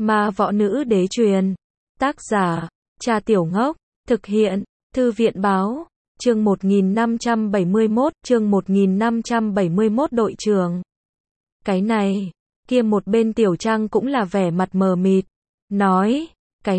Ma võ nữ đế truyền. Tác giả, Trà Tiểu Ngốc. Thực hiện, Thư viện báo. Chương 1571, chương 1571 đội trưởng. Cái này, kia một bên Tiểu Trang cũng là vẻ mặt mờ mịt. Nói, cái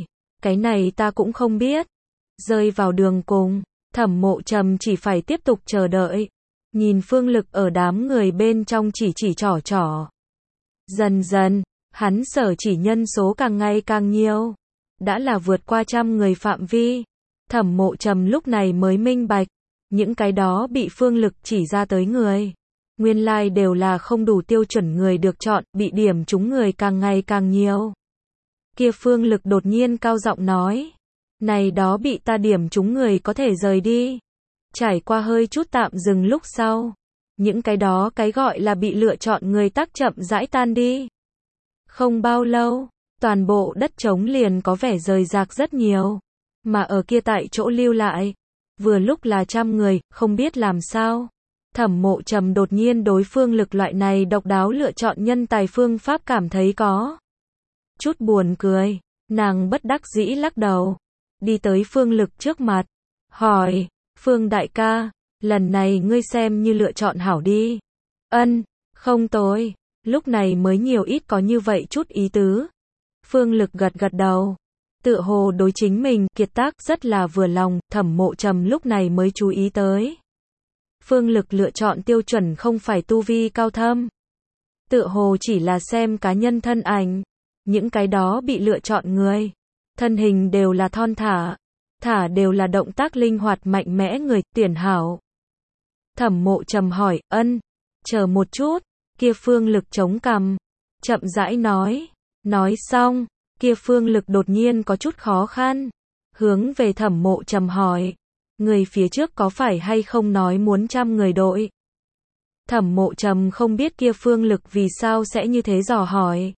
này ta cũng không biết. Rơi vào đường cùng, Thẩm Mộ Trầm chỉ phải tiếp tục chờ đợi. Nhìn Phương Lực ở đám người bên trong chỉ trỏ. Dần dần, hắn sở chỉ nhân số càng ngày càng nhiều. Đã là vượt qua 100 người phạm vi. Thẩm Mộ Trầm lúc này mới minh bạch. Những cái đó bị Phương Lực chỉ ra tới người. Nguyên lai đều là không đủ tiêu chuẩn người được chọn, bị điểm trúng người càng ngày càng nhiều. Kia Phương Lực đột nhiên cao giọng nói. Này đó bị ta điểm trúng người có thể rời đi. Trải qua hơi chút tạm dừng lúc sau. Những cái đó cái gọi là bị lựa chọn người tác chậm rãi tan đi. Không bao lâu, toàn bộ đất trống liền có vẻ rời rạc rất nhiều. Mà ở kia tại chỗ lưu lại, vừa lúc là 100 người, không biết làm sao. Thẩm Mộ Trầm đột nhiên đối Phương Lực loại này độc đáo lựa chọn nhân tài phương pháp cảm thấy có chút buồn cười. Nàng bất đắc dĩ lắc đầu, đi tới Phương Lực trước mặt, hỏi, Phương đại ca, lần này ngươi xem như lựa chọn hảo đi. Ân, không tồi, lúc này mới nhiều ít có như vậy chút ý tứ. Phương Lực gật đầu, tựa hồ đối chính mình kiệt tác rất là vừa lòng. Thẩm Mộ Trầm lúc này mới chú ý tới. Phương Lực lựa chọn tiêu chuẩn không phải tu vi cao thâm. Tựa hồ chỉ là xem cá nhân thân ảnh. Những cái đó bị lựa chọn người. Thân hình đều là thon thả đều là động tác linh hoạt mạnh mẽ người, tuyển hảo. Thẩm Mộ Trầm hỏi, chờ một chút, kia Phương Lực chống cằm, chậm rãi nói xong, kia Phương Lực đột nhiên có chút khó khăn, hướng về Thẩm Mộ Trầm hỏi, người phía trước có phải hay không nói muốn 100 người đội? Thẩm Mộ Trầm không biết kia Phương Lực vì sao sẽ như thế dò hỏi.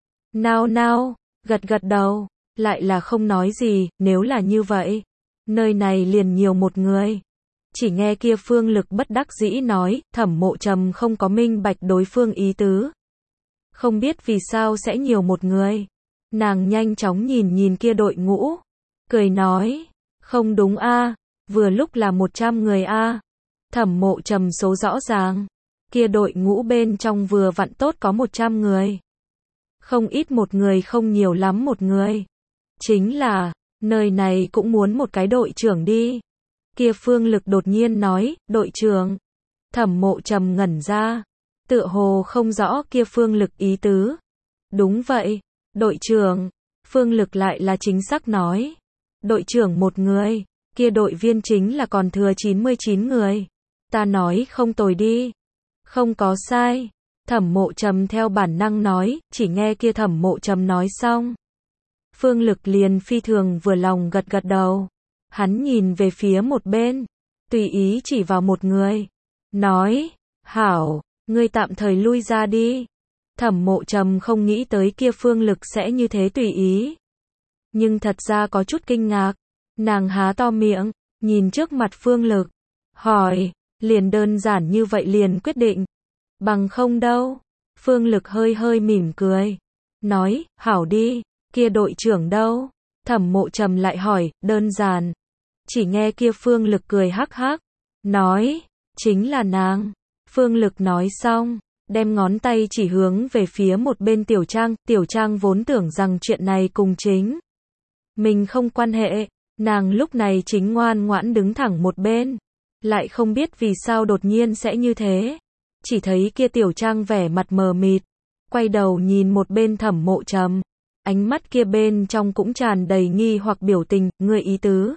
Nao, gật đầu, lại là không nói gì. Nếu là như vậy, nơi này liền nhiều một người. Chỉ nghe kia Phương Lực bất đắc dĩ nói. Thẩm Mộ Trầm không có minh bạch đối phương ý tứ, không biết vì sao sẽ nhiều một người. Nàng nhanh chóng nhìn kia đội ngũ, cười nói, không đúng a, vừa lúc là 100 người a. Thẩm Mộ Trầm số rõ ràng, kia đội ngũ bên trong vừa vặn tốt có 100 người. Không ít một người, không nhiều lắm một người. Chính là, nơi này cũng muốn một cái đội trưởng đi. Kia Phương Lực đột nhiên nói, đội trưởng. Thẩm Mộ Trầm ngẩn ra, tựa hồ không rõ kia Phương Lực ý tứ. Đúng vậy, đội trưởng. Phương Lực lại là chính xác nói. Đội trưởng một người, kia đội viên chính là còn thừa 99 người. Ta nói không tồi đi. Không có sai. Thẩm Mộ Trầm theo bản năng nói, chỉ nghe kia Thẩm Mộ Trầm nói xong. Phương Lực liền phi thường vừa lòng gật đầu. Hắn nhìn về phía một bên, tùy ý chỉ vào một người. Nói, hảo, ngươi tạm thời lui ra đi. Thẩm Mộ Trầm không nghĩ tới kia Phương Lực sẽ như thế tùy ý. Nhưng thật ra có chút kinh ngạc. Nàng há to miệng, nhìn trước mặt Phương Lực. Hỏi, liền đơn giản như vậy liền quyết định. Bằng không đâu. Phương Lực hơi mỉm cười. Nói, hảo đi, kia đội trưởng đâu? Thẩm Mộ Trầm lại hỏi, đơn giản. Chỉ nghe kia Phương Lực cười hắc hắc. Nói, chính là nàng. Phương Lực nói xong, đem ngón tay chỉ hướng về phía một bên Tiểu Trang. Tiểu Trang vốn tưởng rằng chuyện này cùng chính mình không quan hệ. Nàng lúc này chính ngoan ngoãn đứng thẳng một bên. Lại không biết vì sao đột nhiên sẽ như thế. Chỉ thấy kia Tiểu Trang vẻ mặt mờ mịt, quay đầu nhìn một bên Thẩm Mộ Trầm, ánh mắt kia bên trong cũng tràn đầy nghi hoặc biểu tình. Người ý tứ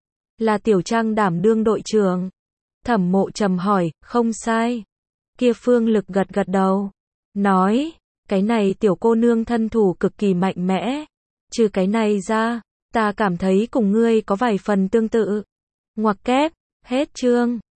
là Tiểu Trang đảm đương đội trưởng? Thẩm Mộ Trầm hỏi. Không sai. Kia Phương Lực gật đầu, nói, cái này tiểu cô nương thân thủ cực kỳ mạnh mẽ. Trừ cái này ra, ta cảm thấy cùng ngươi có vài phần tương tự. Ngoặc kép, hết chương.